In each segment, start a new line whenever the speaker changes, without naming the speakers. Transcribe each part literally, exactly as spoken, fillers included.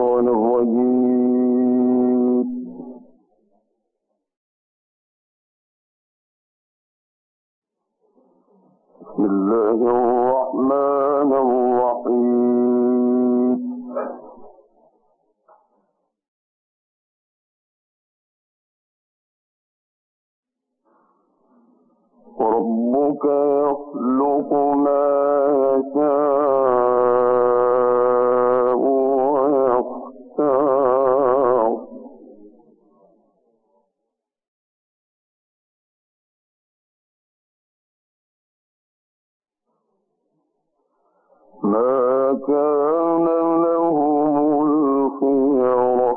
الشيطان الرجيم. بسم الله الرحمن الرحيم. وربك يخلق ما يشاء ويختار ما كان لهم الخيرة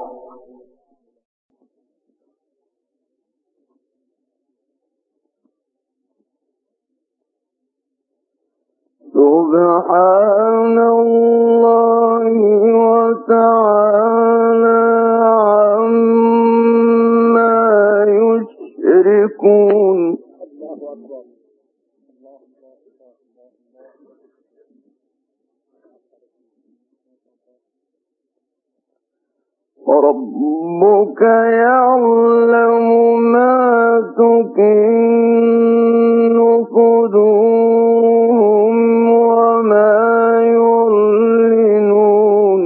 سبحان الله وتعالى عما يشركون. وربك يعلم ما تكن صدورهم وما يعلنون.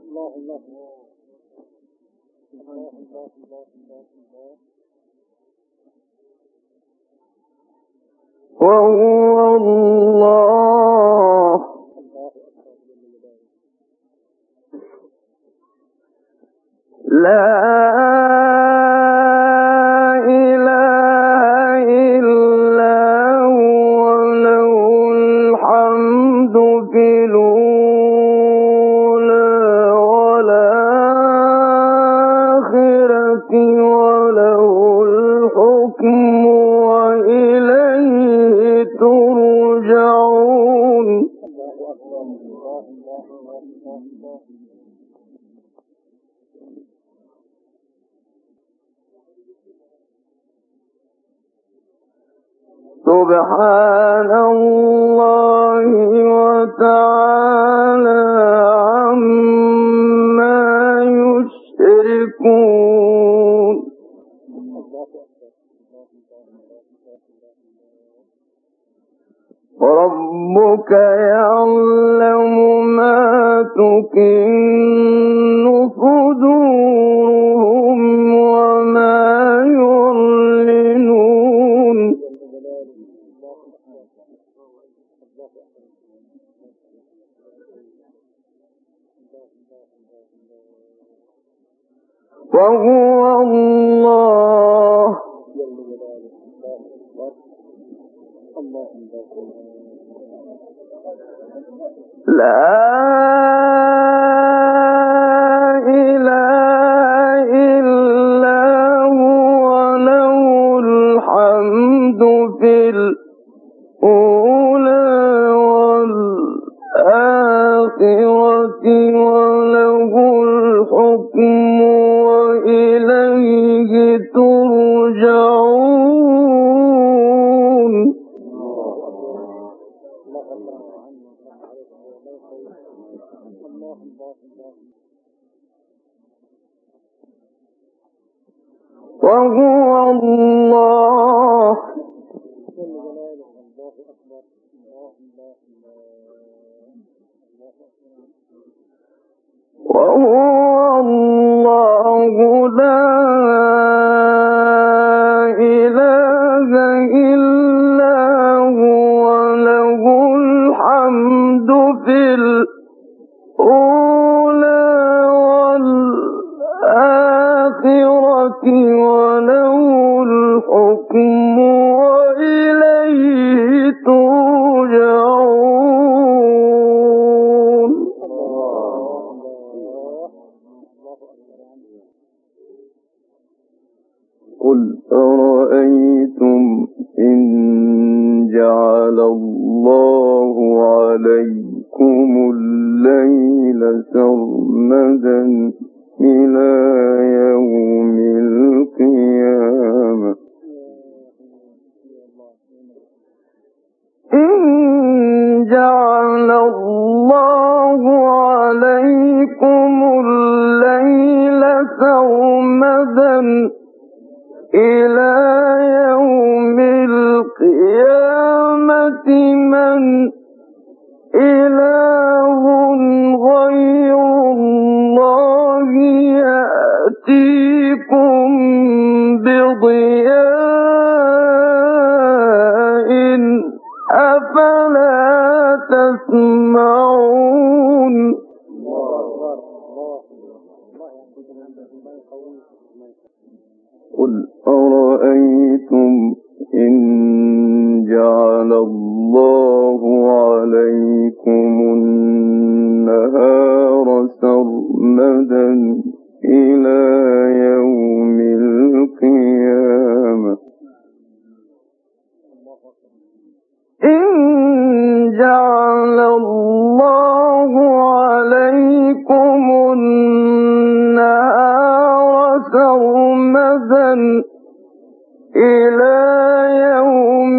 وهو الله لا إله إلا هو له الحمد في الأولى والآخرة وله الحكم وإليه ترجعون. سبحان الله وتعالى عما يشركون. وربك يعلم ما تكن صدورهم وما يعلنون. وهو الله لا إله إلا هو له الحمد في الأولى والآخرة وله الحكم وإليه ترجعون. وهو الله وهو الله لا إله إلا هو له الحمد في الأولى والآخرة وله الحكم وإليه ترجعون. قل أرأيتم إن جعل الله عليكم الليل سرمدا إلى يوم القيامة إن جعل الله عليكم الليل سرمدا إلى يوم القيامة من إله غير الله يأتيكم بضياء أفلا تسمعون قل أرأيتم إن جعل الله عليكم النهار سرمدا إلى يوم القيامة إن جعل الله عليكم النهار سرمدا إلى يوم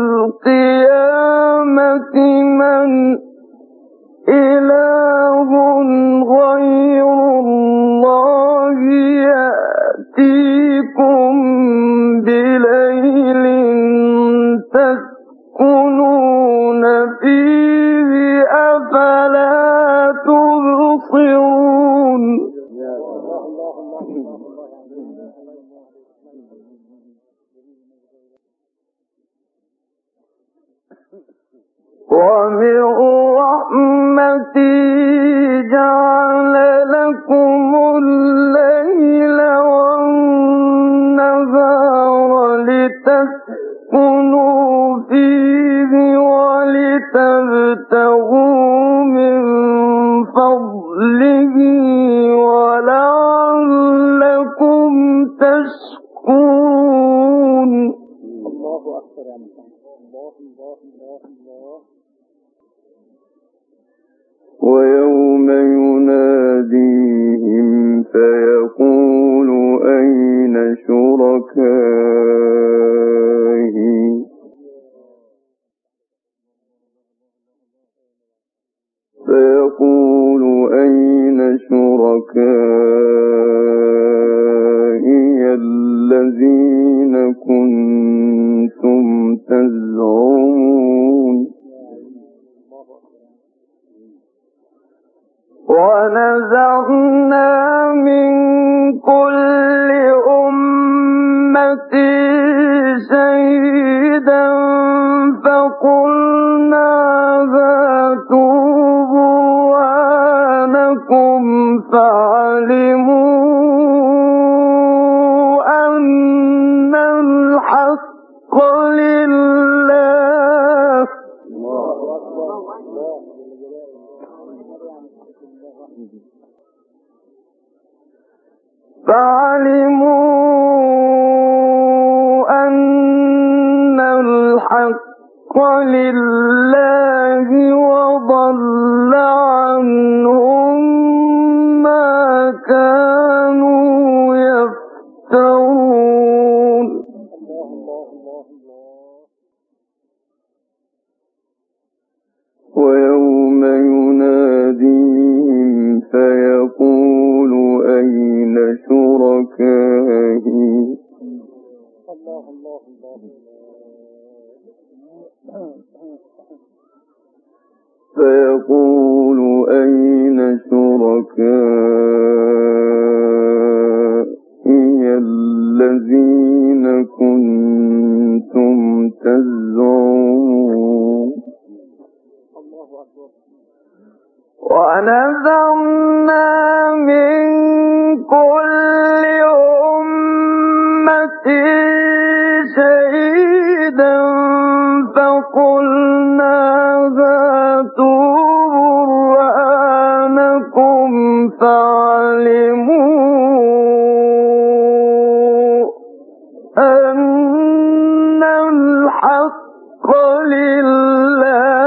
القيامة من إله غير الله يأتيكم بليل تسكنون فيه أفلا تبصرون ومن رحمته جعل لكم الليل والنهار لتسكنوا فيه ولتبتغوا من فضله ولعلكم تشكرون. الله أكبر يا الله الله الله الله. ويوم يناديهم فيقول أين شركائي فيقول أين شركائي الذين كنتم تزعمون ونزعنا من كل أمة شهيدا فقلنا هاتوا برهانكم فعلموا أن الحق لله فعلموا أن الحق لله وضل عنهم ما كانوا يفترون. ويوم يناديهم فيقول أين شركائي فيقول أين شركائي الذين كنتم تزعمون ونزعنا من كل أمة شهيدا فقلنا هاتوا برهانكم فعلموا أن الحق لله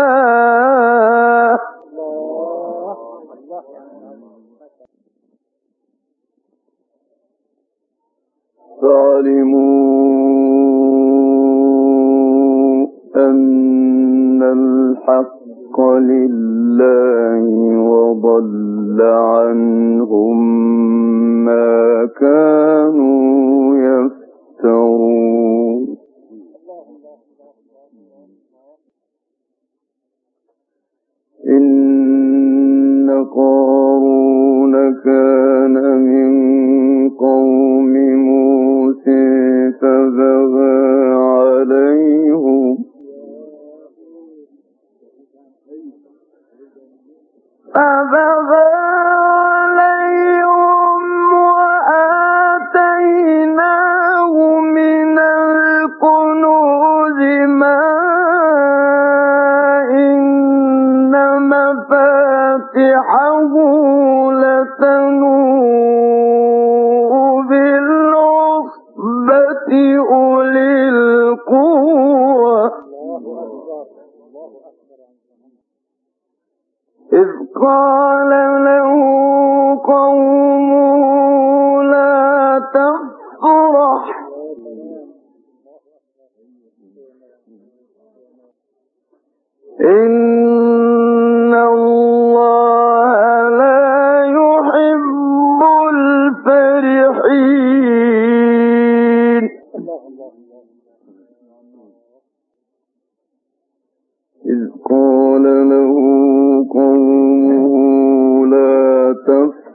فعلموا أن الحق لله وضل عنهم ما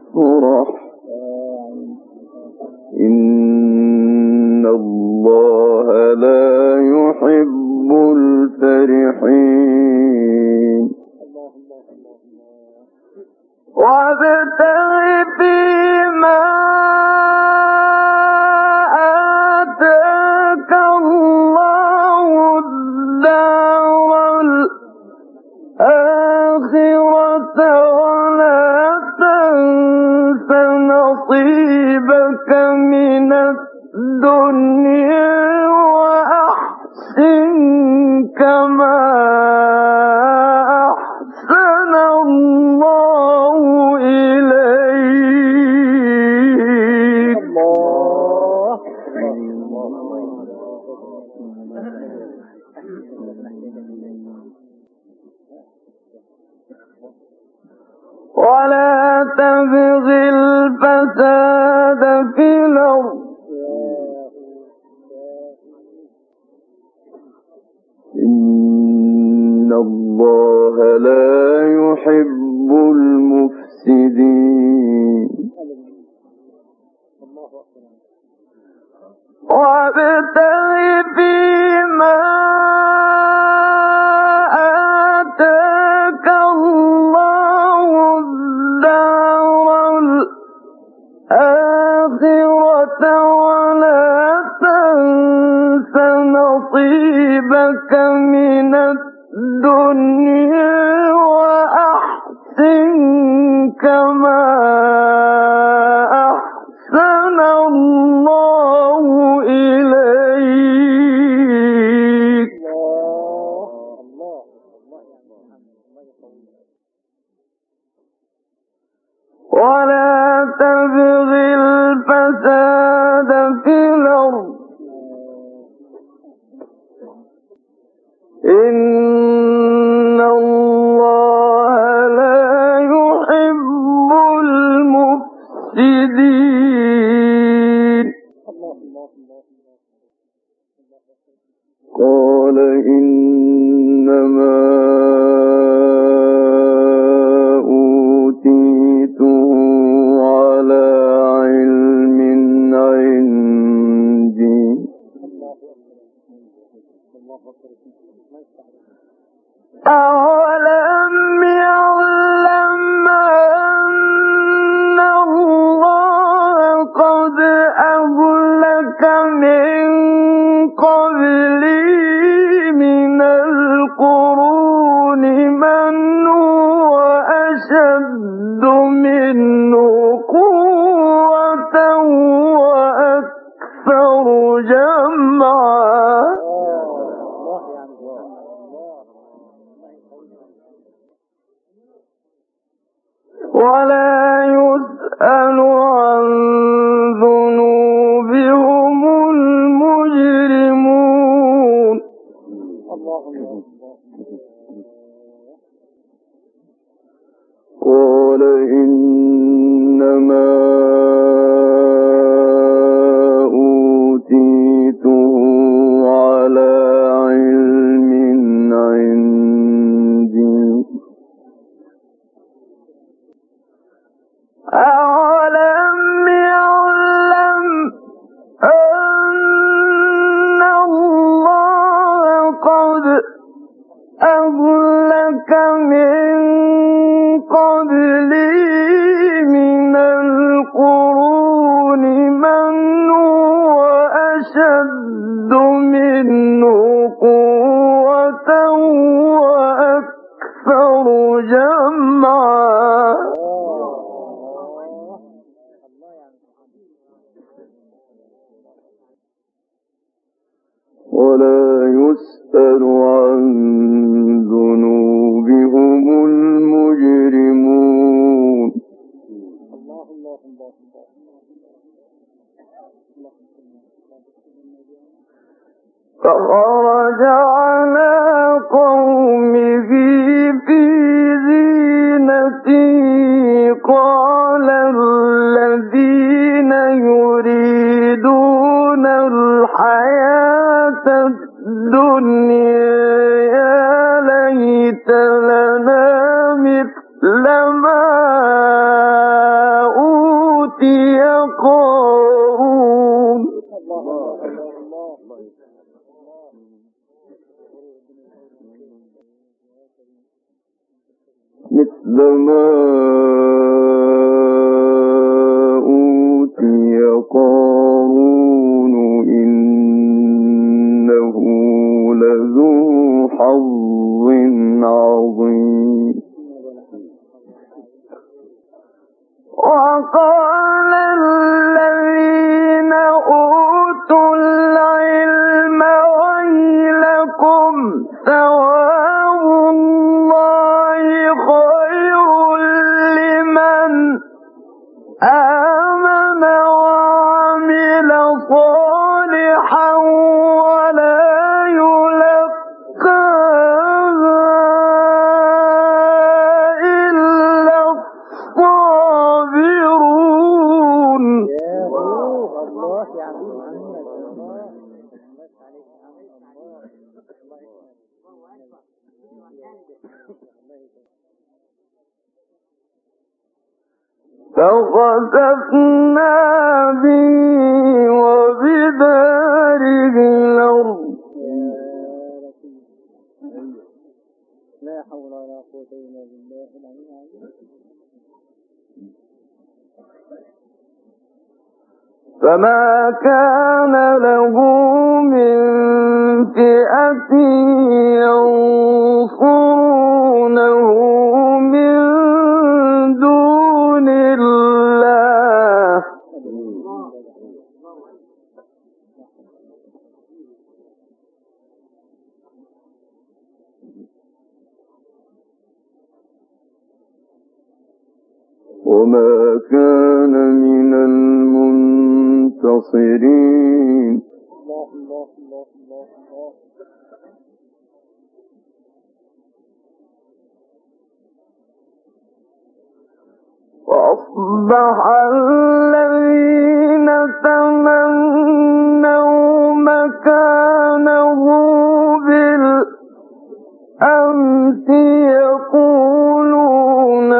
تفرح إن الله لا يحب الفرحين وابتغ فيما آتاك الله الدار الآخرة ولا تنس نصيبك من الدنيا وأحسن كما أحسن الله إليك. ولا تبغ الفساد في الأرض إن الله لا يحب المفسدين وابتغ فيما آتاك الله الدار الآخرة ولا تنس نصيبك من الدنيا وأحسن كما أحسن الله إليك. ولا تبغ الفساد في الأرض إن الله لا يحب المفسدين. قال إنما أوتيته على علم عندي أولم يعلم أن الله قد أهلك من قبله من القرون من هو أشد منه قوة وأكثر جمعا ولا يسأل عن ذنوبهم المجرمون. قال إنما أوتيته على علم عندي أولم يعلم أن الله قد أهلك من قبله من القرون من هو أشد منه قوة وأكثر جمعا ولا يسأل عن ذنوبهم المجرمون. فخرج على قومه في زينته قال الذين يريدون الحياة الدنيا يا ليت لنا مثل ما قارون مثل ما أوتي قارون إنه لذو حظ عظيم وقال الذين أوتوا العلم ويلكم ثواب الله خير لمن آمن وعمل صالحا ولا يلقاها إلا الصابرون.
الله يا محمد
فخسفنا به وبداره الأرض
لا حول ولا قوة إلا بالله العلي العظيم.
فما كان له من فئة ينصرونه من دون الله وما كان من المنتصرين.
الله الله الله الله الله.
وأصبح الذين تمنوا مكانه بالأمس يقولون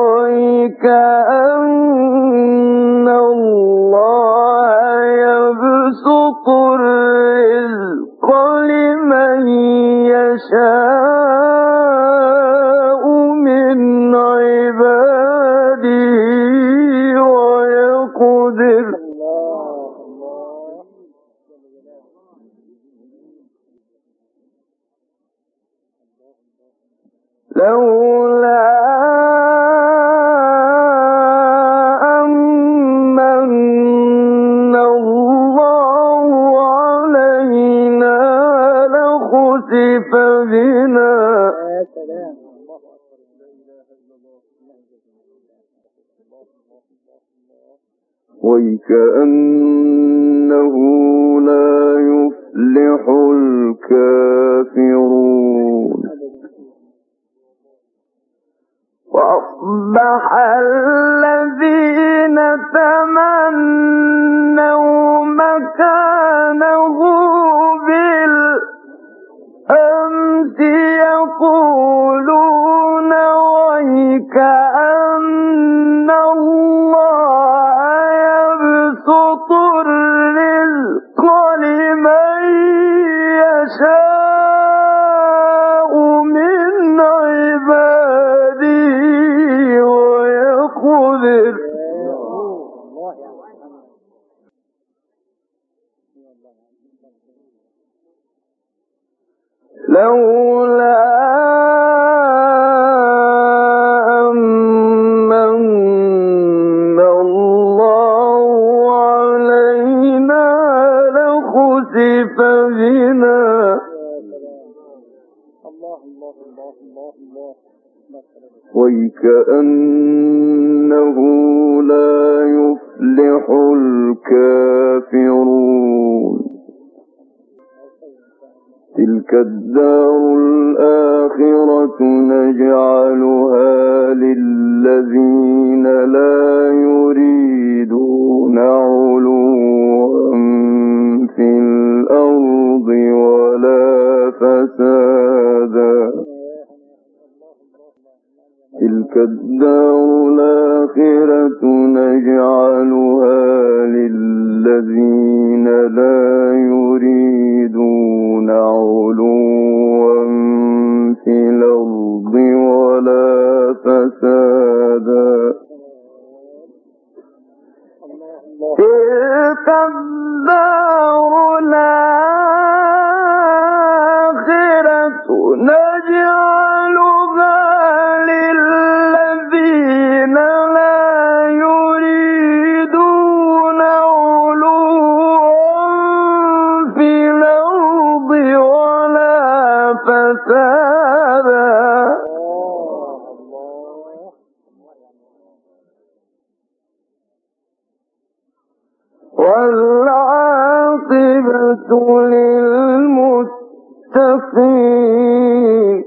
ويكأن الله يبسط الرزق لمن يشاء من عباده ويقدر لولا أمن الله علينا لخسف بنا ويكأنه لا يفلح الكافرون. وأصبح الذين تمنوا مكانه بالأمس يقولون ويكأن الله يبسط الرزق لمن يشاء من عباده ويقدر لولا أمن الله علينا لخسف بنا ويكأنه لا يفلح الكافرون. تلك الدار الآخرة نجعلها للذين لا يريدون علوا في الأرض ولا فسادا. تلك الدار الآخرة نجعلها تلك الدار الآخرة نجعلها للذين لا يريدون علوا في الأرض ولا فسادا والعاقبة للمتقين.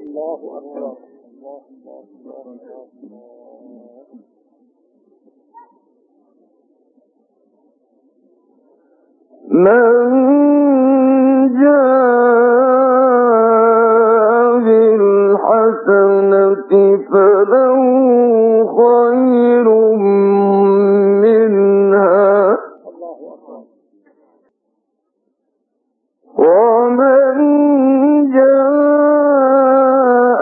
من جاء بالحسنة فله خير منها ومن جاء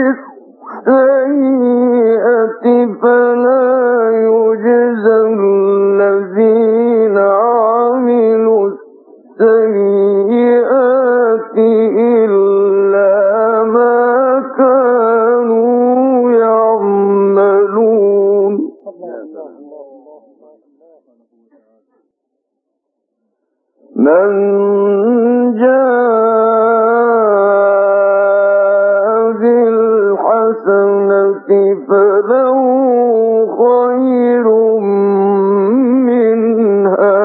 بالسيئة فلا يجزى الذين عملوا السيئات إلا ما كانوا يعملون. من جاء بالحسنة فله خير منها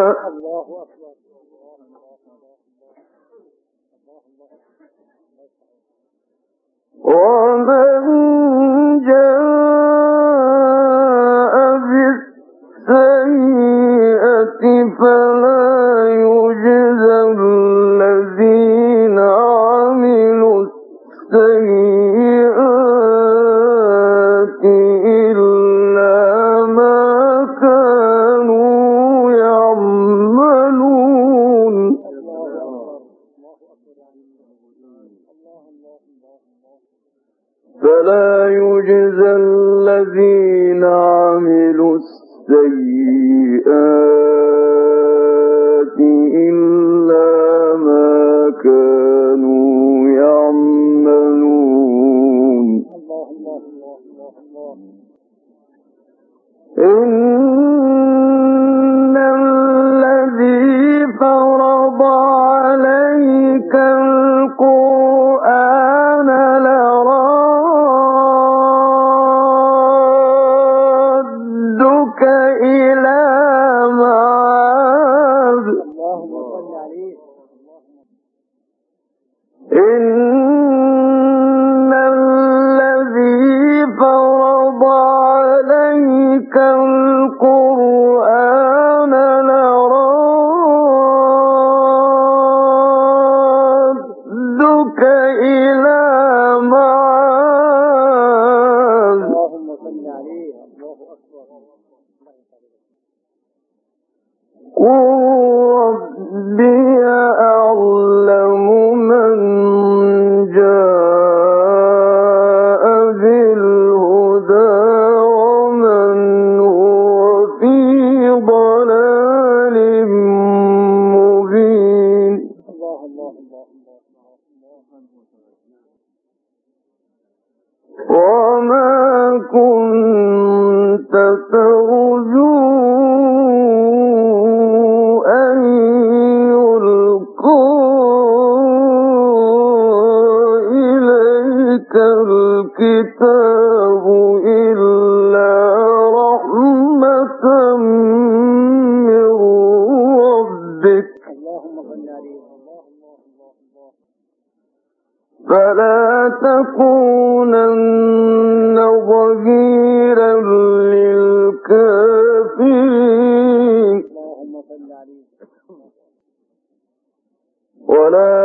ومن جاء بالسيئة فلا يجزى الذين عملوا السيئات إلا ما كانوا يعملون. فلا يجزى الذين عملوا السيئات إلا ما كانوا يعملون. إن الذي فرض عليك القرآن لرادك إلى معاد. إن الذي فرض عليك القرآن لرادك إلى معاد. قل ربي أعلم من جاء بالهدى ومن هو في ضلال مبين. وما كنت ترجو أن يلقى إليك الكتاب إلا رحمة من ربك فلا تكونن ظهيرا للكافرين. ولا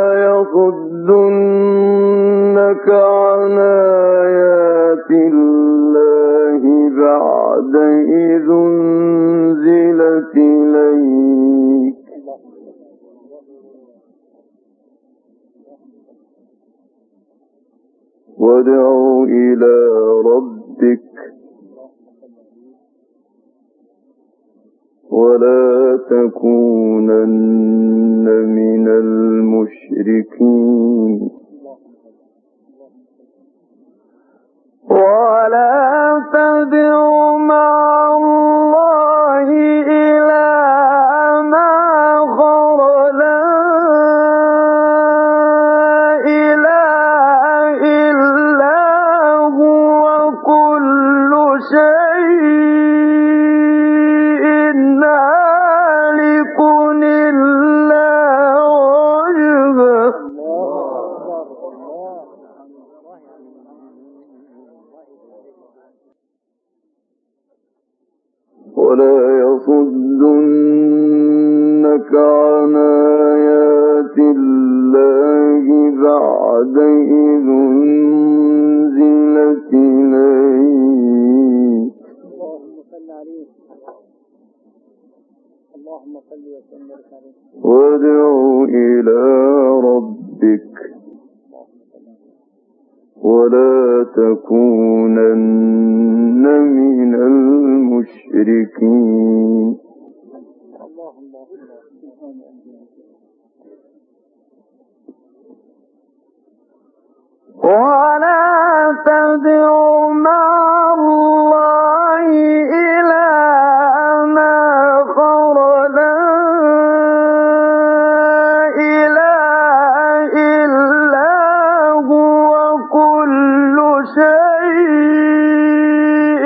يصدنك عن آيات الله بعد إذ أنزلت إليك وادع إلى ربك ولا تكونن من المشركين ولا تدع مع الله إلها آخر لا إله إلا هو كل شيء هالك إلا وجهه ولا يصدنك عن آيات الله بعد إذ أنزلت إليك وادع إلى ربك ولا تكونن من المشركين ولا تدع مع الله إلها آخر لا إله إلا هو كل شيء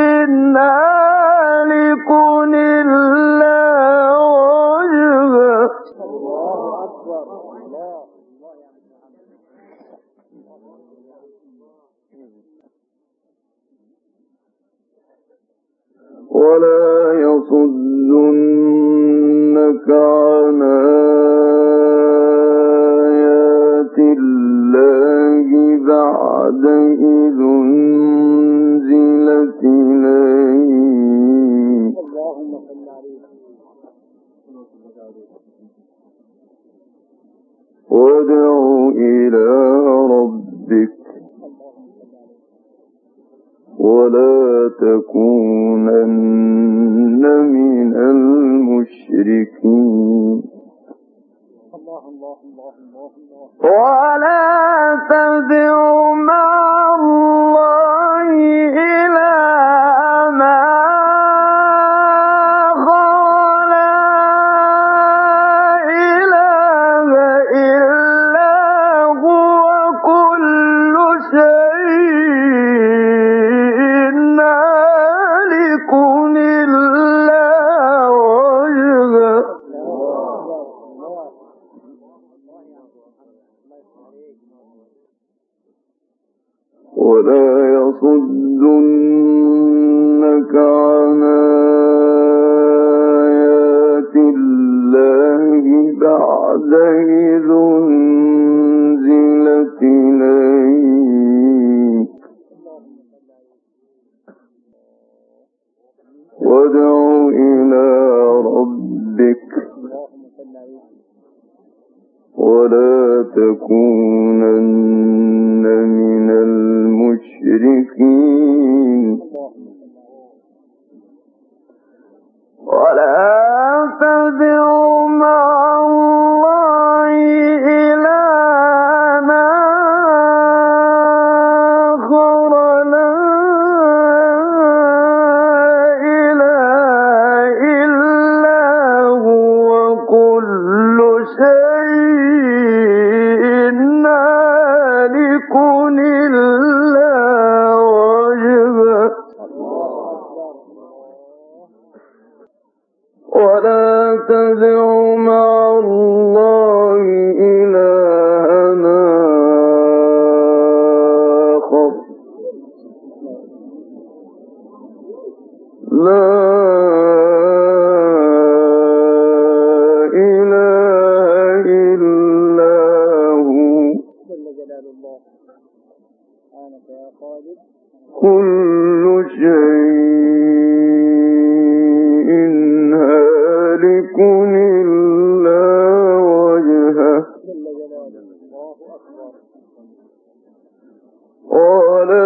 هالك إلا وجهه ولا يصدنك عن آيات الله بعد إذ أنزلت إليك وادع إلى ربك ولا تكونن من المشركين ولا تدع مع الله إلها آخر لا إله إلا هو كل شيء هالك إلا وجهه ولا يصدنك عن آيات الله بعد إذ أنزلت إليك وادع إلى ربك ولا تكونن من المشركين ولا تدع مع الله إلها آخر لا إله إلا هو كل شيء هالك إلا وجهه ولا تدع مع الله إلها آخر لا إله إلا هو كل شيء هالك إلا وجهه ولا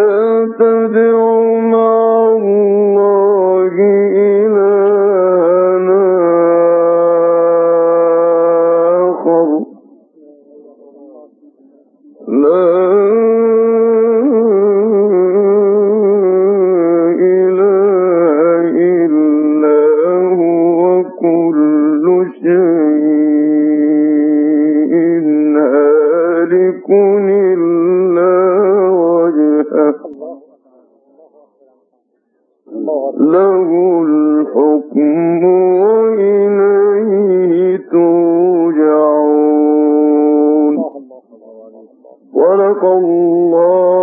تدع مع الله إلها كل شيء هالك إلا وجهه له الحكم وإليه ترجعون. صدق الله